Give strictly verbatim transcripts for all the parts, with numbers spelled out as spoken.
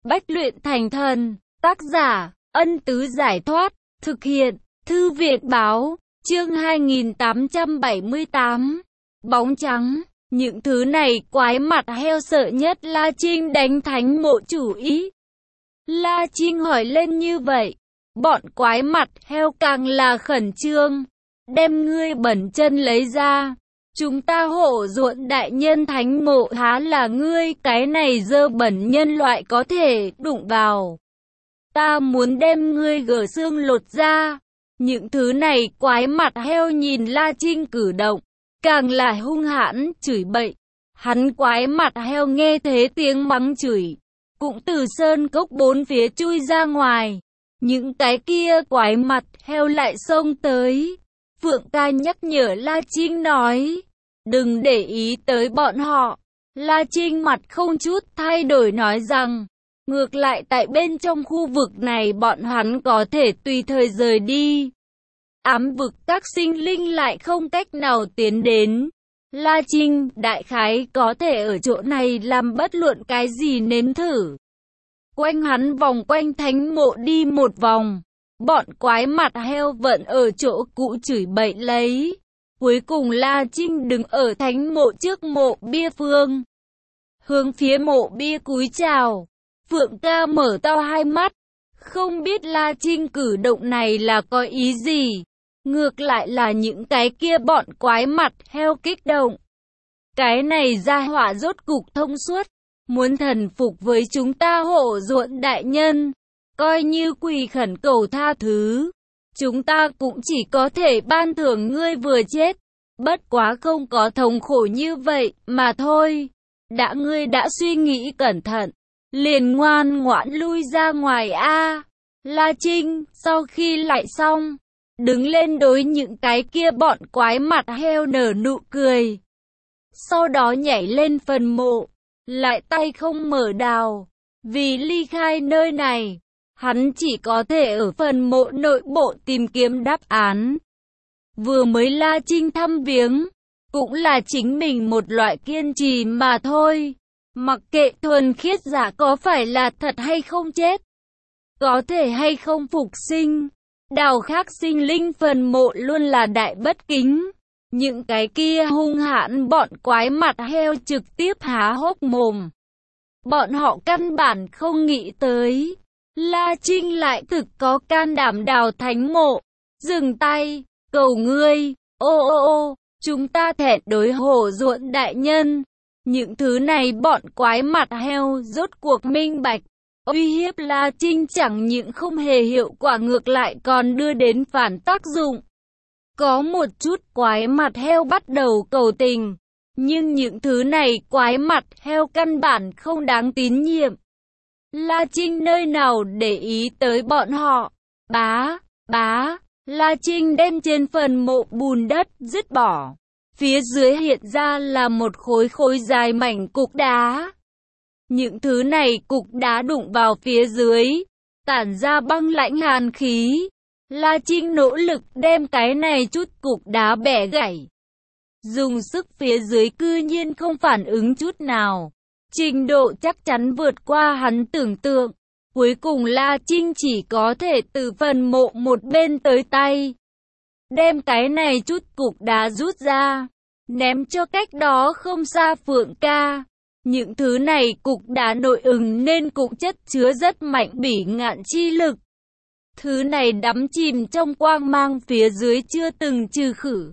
Bách luyện thành thần. Tác giả, Ân Tứ Giải Thoát. Thực hiện, Thư Viện Báo. Chương hai nghìn tám trăm bảy mươi tám. Bóng trắng. Những thứ này quái mặt heo sợ nhất La Trinh đánh thánh mộ chủ ý. La Trinh hỏi lên như vậy. Bọn quái mặt heo càng là khẩn trương. Đem ngươi bẩn chân lấy ra. Chúng ta hộ ruộng đại nhân thánh mộ há là ngươi cái này dơ bẩn nhân loại có thể đụng vào. Ta muốn đem ngươi gỡ xương lột ra. Những thứ này quái mặt heo nhìn La Trinh cử động, càng là hung hãn, chửi bậy. Hắn quái mặt heo nghe thế tiếng mắng chửi, cũng từ sơn cốc bốn phía chui ra ngoài. Những cái kia quái mặt heo lại xông tới. Phượng ca nhắc nhở La Trinh nói, đừng để ý tới bọn họ. La Trinh mặt không chút thay đổi nói rằng, ngược lại tại bên trong khu vực này bọn hắn có thể tùy thời rời đi. Ám vực các sinh linh lại không cách nào tiến đến. La Trinh đại khái có thể ở chỗ này làm bất luận cái gì nếm thử. Quanh hắn vòng quanh thánh mộ đi một vòng. Bọn quái mặt heo vẫn ở chỗ cũ chửi bậy lấy. Cuối cùng La Trinh đứng ở thánh mộ trước mộ bia phương. Hướng phía mộ bia cúi chào. Phượng ca mở to hai mắt. Không biết La Trinh cử động này là có ý gì. Ngược lại là những cái kia bọn quái mặt heo kích động. Cái này ra họa rốt cục thông suốt. Muốn thần phục với chúng ta hộ ruộng đại nhân. Coi như quỳ khẩn cầu tha thứ. Chúng ta cũng chỉ có thể ban thưởng ngươi vừa chết. Bất quá không có thống khổ như vậy mà thôi. Đã ngươi đã suy nghĩ cẩn thận. Liền ngoan ngoãn lui ra ngoài a. La Trinh sau khi lại xong, đứng lên đối những cái kia bọn quái mặt heo nở nụ cười. Sau đó nhảy lên phần mộ, lại tay không mở đào. Vì ly khai nơi này, hắn chỉ có thể ở phần mộ nội bộ tìm kiếm đáp án. Vừa mới La Trinh thăm viếng, cũng là chính mình một loại kiên trì mà thôi. Mặc kệ thuần khiết giả có phải là thật hay không chết, có thể hay không phục sinh, đào khác sinh linh phần mộ luôn là đại bất kính. Những cái kia hung hãn bọn quái mặt heo trực tiếp há hốc mồm. Bọn họ căn bản không nghĩ tới La Trinh lại thực có can đảm đào thánh mộ. Dừng tay, cầu ngươi, ô ô ô, chúng ta thẹn đối hộ ruộng đại nhân. Những thứ này bọn quái mặt heo rốt cuộc minh bạch. Uy hiếp La Trinh chẳng những không hề hiệu quả, ngược lại còn đưa đến phản tác dụng. Có một chút quái mặt heo bắt đầu cầu tình, nhưng những thứ này quái mặt heo căn bản không đáng tín nhiệm. La Trinh nơi nào để ý tới bọn họ. Bá, bá, La Trinh đem trên phần mộ bùn đất dứt bỏ. Phía dưới hiện ra là một khối khối dài mảnh cục đá. Những thứ này cục đá đụng vào phía dưới, tản ra băng lãnh hàn khí. La Trinh nỗ lực đem cái này chút cục đá bẻ gãy. Dùng sức phía dưới cư nhiên không phản ứng chút nào. Trình độ chắc chắn vượt qua hắn tưởng tượng. Cuối cùng La Trinh chỉ có thể từ phần mộ một bên tới tay. Đem cái này chút cục đá rút ra, ném cho cách đó không xa Phượng ca. Những thứ này cục đá nội ứng nên cũng chất chứa rất mạnh bỉ ngạn chi lực. Thứ này đắm chìm trong quang mang phía dưới chưa từng trừ khử,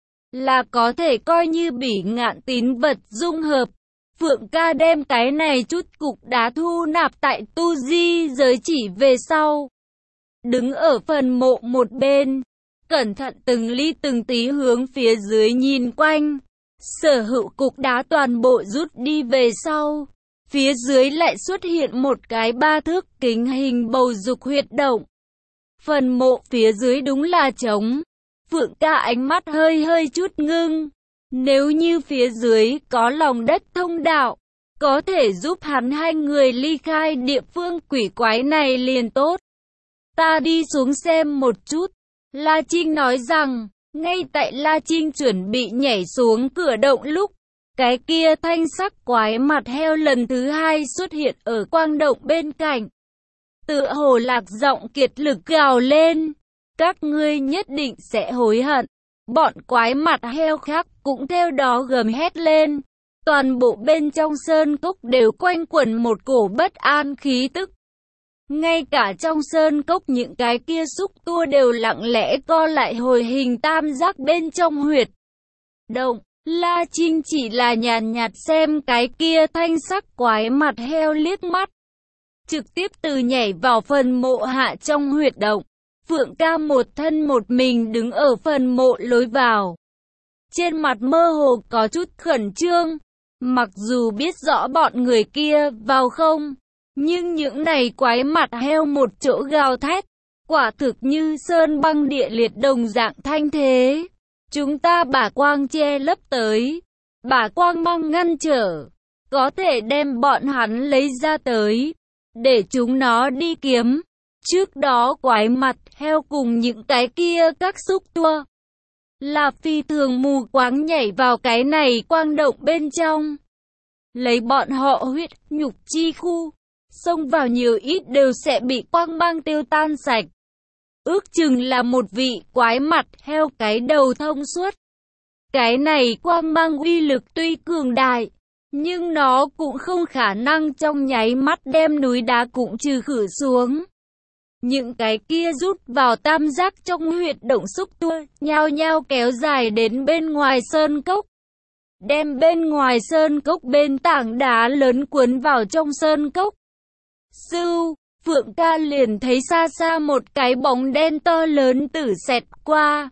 là có thể coi như bỉ ngạn tín vật dung hợp. Phượng ca đem cái này chút cục đá thu nạp tại tu di giới chỉ về sau. Đứng ở phần mộ một bên, cẩn thận từng ly từng tí hướng phía dưới nhìn quanh. Sở hữu cục đá toàn bộ rút đi về sau. Phía dưới lại xuất hiện một cái ba thước kính hình bầu dục huyệt động. Phần mộ phía dưới đúng là trống. Phượng ca ánh mắt hơi hơi chút ngưng. Nếu như phía dưới có lòng đất thông đạo, có thể giúp hắn hai người ly khai địa phương quỷ quái này liền tốt. Ta đi xuống xem một chút. La Trinh nói rằng, ngay tại La Trinh chuẩn bị nhảy xuống cửa động lúc, Cái kia thanh sắc quái mặt heo lần thứ hai xuất hiện ở quang động bên cạnh. Tựa hồ lạc giọng kiệt lực gào lên. Các ngươi nhất định sẽ hối hận. Bọn quái mặt heo khác cũng theo đó gầm hét lên. Toàn bộ bên trong sơn cốc đều quanh quẩn một cổ bất an khí tức. Ngay cả trong sơn cốc những cái kia xúc tua đều lặng lẽ co lại hồi hình tam giác bên trong huyệt động. La Trinh chỉ là nhàn nhạt xem cái kia thanh sắc quái mặt heo liếc mắt. Trực tiếp từ nhảy vào phần mộ hạ trong huyệt động. Phượng ca một thân một mình đứng ở phần mộ lối vào. Trên mặt mơ hồ có chút khẩn trương. Mặc dù biết rõ bọn người kia vào không, nhưng những này quái mặt heo một chỗ gào thét. Quả thực như sơn băng địa liệt đồng dạng thanh thế. Chúng ta bả quang che lấp tới. Bả quang mang ngăn trở. Có thể đem bọn hắn lấy ra tới. Để chúng nó đi kiếm. Trước đó quái mặt heo cùng những cái kia các xúc tua. Là phi thường mù quáng nhảy vào cái này quang động bên trong. Lấy bọn họ huyết nhục chi khu. Xông vào nhiều ít đều sẽ bị quang mang tiêu tan sạch. Ước chừng là một vị quái mặt heo cái đầu thông suốt. Cái này quang mang uy lực tuy cường đại, nhưng nó cũng không khả năng trong nháy mắt đem núi đá cũng trừ khử xuống. Những cái kia rút vào tam giác trong huyệt động xúc tua, nhao nhao kéo dài đến bên ngoài sơn cốc. Đem bên ngoài sơn cốc bên tảng đá lớn cuốn vào trong sơn cốc. Sưu, Phượng ca liền thấy xa xa một cái bóng đen to lớn tử xẹt qua.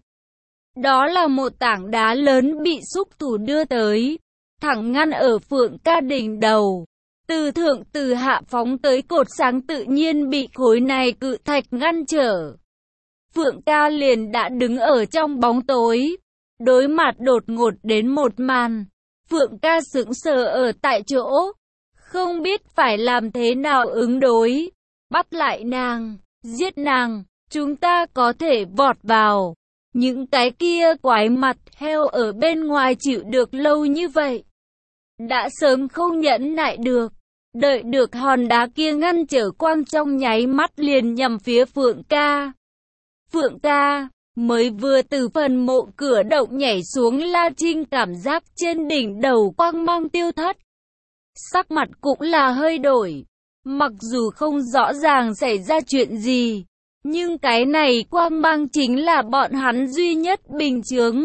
Đó là một tảng đá lớn bị xúc thủ đưa tới, thẳng ngăn ở Phượng ca đỉnh đầu. Từ thượng từ hạ phóng tới cột sáng tự nhiên bị khối này cự thạch ngăn trở. Phượng ca liền đã đứng ở trong bóng tối, đối mặt đột ngột đến một màn. Phượng ca sững sờ ở tại chỗ, không biết phải làm thế nào ứng đối. Bắt lại nàng, giết nàng, chúng ta có thể vọt vào. Những cái kia quái mặt heo ở bên ngoài chịu được lâu như vậy, đã sớm không nhẫn nại được. Đợi được hòn đá kia ngăn trở quang trong nháy mắt liền nhằm phía Phượng ca. Phượng ca mới vừa từ phần mộ cửa động nhảy xuống, La Trinh cảm giác trên đỉnh đầu quang mang tiêu thất. Sắc mặt cũng là hơi đổi. Mặc dù không rõ ràng xảy ra chuyện gì, nhưng cái này quang mang chính là bọn hắn duy nhất bình chướng.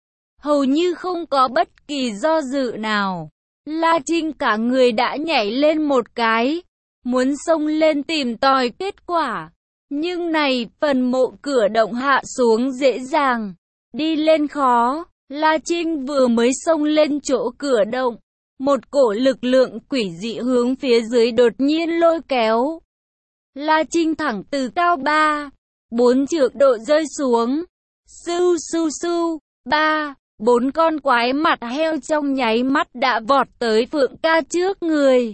Hầu như không có bất kỳ do dự nào. La Trinh cả người đã nhảy lên một cái, muốn xông lên tìm tòi kết quả. Nhưng này phần mộ cửa động hạ xuống dễ dàng, đi lên khó. La Trinh vừa mới xông lên chỗ cửa động, một cổ lực lượng quỷ dị hướng phía dưới đột nhiên lôi kéo. La Trinh thẳng từ cao ba, bốn trượng độ rơi xuống. Sưu sưu sưu, ba, bốn con quái mặt heo trong nháy mắt đã vọt tới Phượng ca trước người.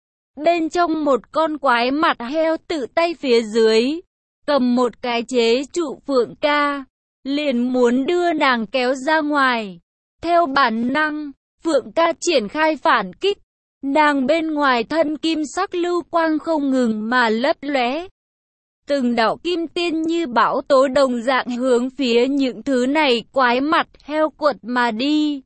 Bên trong một con quái mặt heo tự tay phía dưới, cầm một cái chế trụ Phượng ca, liền muốn đưa nàng kéo ra ngoài. Theo bản năng, Phượng ca triển khai phản kích, nàng bên ngoài thân kim sắc lưu quang không ngừng mà lấp lóe. Từng đạo kim tiên như bão tố đồng dạng hướng phía những thứ này quái mặt heo quật mà đi.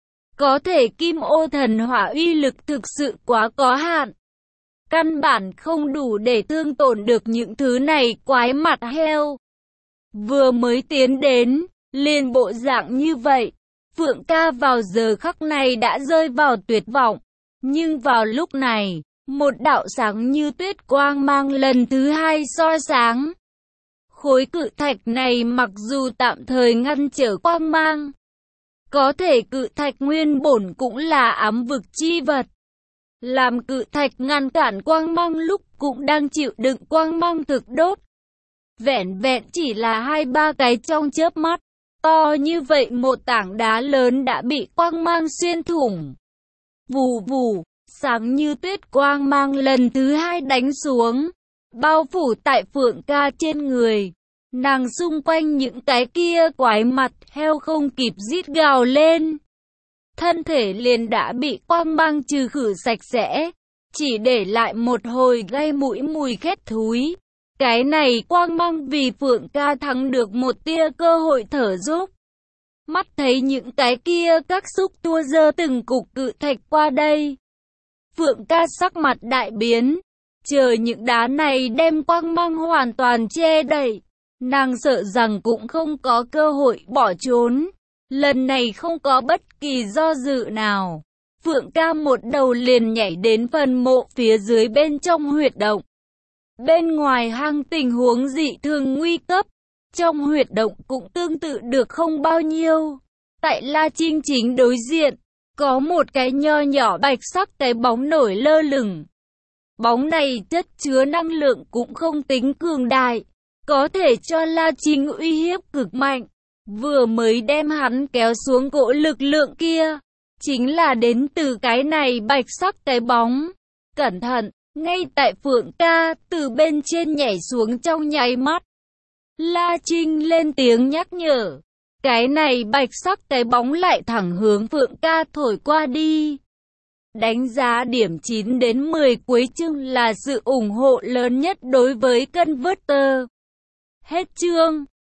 Có thể kim ô thần hỏa uy lực thực sự quá có hạn. Căn bản không đủ để thương tổn được những thứ này quái mặt heo. Vừa mới tiến đến, liền bộ dạng như vậy. Phượng ca vào giờ khắc này đã rơi vào tuyệt vọng. Nhưng vào lúc này, một đạo sáng như tuyết quang mang lần thứ hai soi sáng. Khối cự thạch này mặc dù tạm thời ngăn trở quang mang, có thể cự thạch nguyên bổn cũng là ám vực chi vật. Làm cự thạch ngăn cản quang mang lúc cũng đang chịu đựng quang mang thực đốt. Vẹn vẹn chỉ là hai ba cái trong chớp mắt, to như vậy một tảng đá lớn đã bị quang mang xuyên thủng. Vù vù, sáng như tuyết quang mang lần thứ hai đánh xuống, bao phủ tại Phượng ca trên người. Nàng xung quanh những cái kia quái mặt heo không kịp rít gào lên. thân thể liền đã bị quang mang trừ khử sạch sẽ, chỉ để lại một hồi gây mũi mùi khét thúi. Cái này quang mang vì Phượng ca thắng được một tia cơ hội thở giúp. Mắt thấy những cái kia các xúc tua dơ từng cục cự thạch qua đây. Phượng ca sắc mặt đại biến, chờ những đá này đem quang mang hoàn toàn che đậy. Nàng sợ rằng cũng không có cơ hội bỏ trốn. Lần này không có bất kỳ do dự nào. Phượng ca một đầu liền nhảy đến phần mộ phía dưới bên trong huyệt động. Bên ngoài hang tình huống dị thường nguy cấp. Trong huyệt động cũng tương tự được không bao nhiêu. Tại La Trinh chính đối diện, có một cái nho nhỏ bạch sắc cái bóng nổi lơ lửng. Bóng này chất chứa năng lượng cũng không tính cường đại, có thể cho La Trinh uy hiếp cực mạnh. Vừa mới đem hắn kéo xuống cỗ lực lượng kia, chính là đến từ cái này bạch sắc cái bóng. Cẩn thận, ngay tại Phượng ca từ bên trên nhảy xuống trong nháy mắt. La Trinh lên tiếng nhắc nhở. Cái này bạch sắc cái bóng lại thẳng hướng Phượng ca thổi qua đi. Đánh giá điểm chín đến mười cuối chương là sự ủng hộ lớn nhất đối với Converter. Hết chương.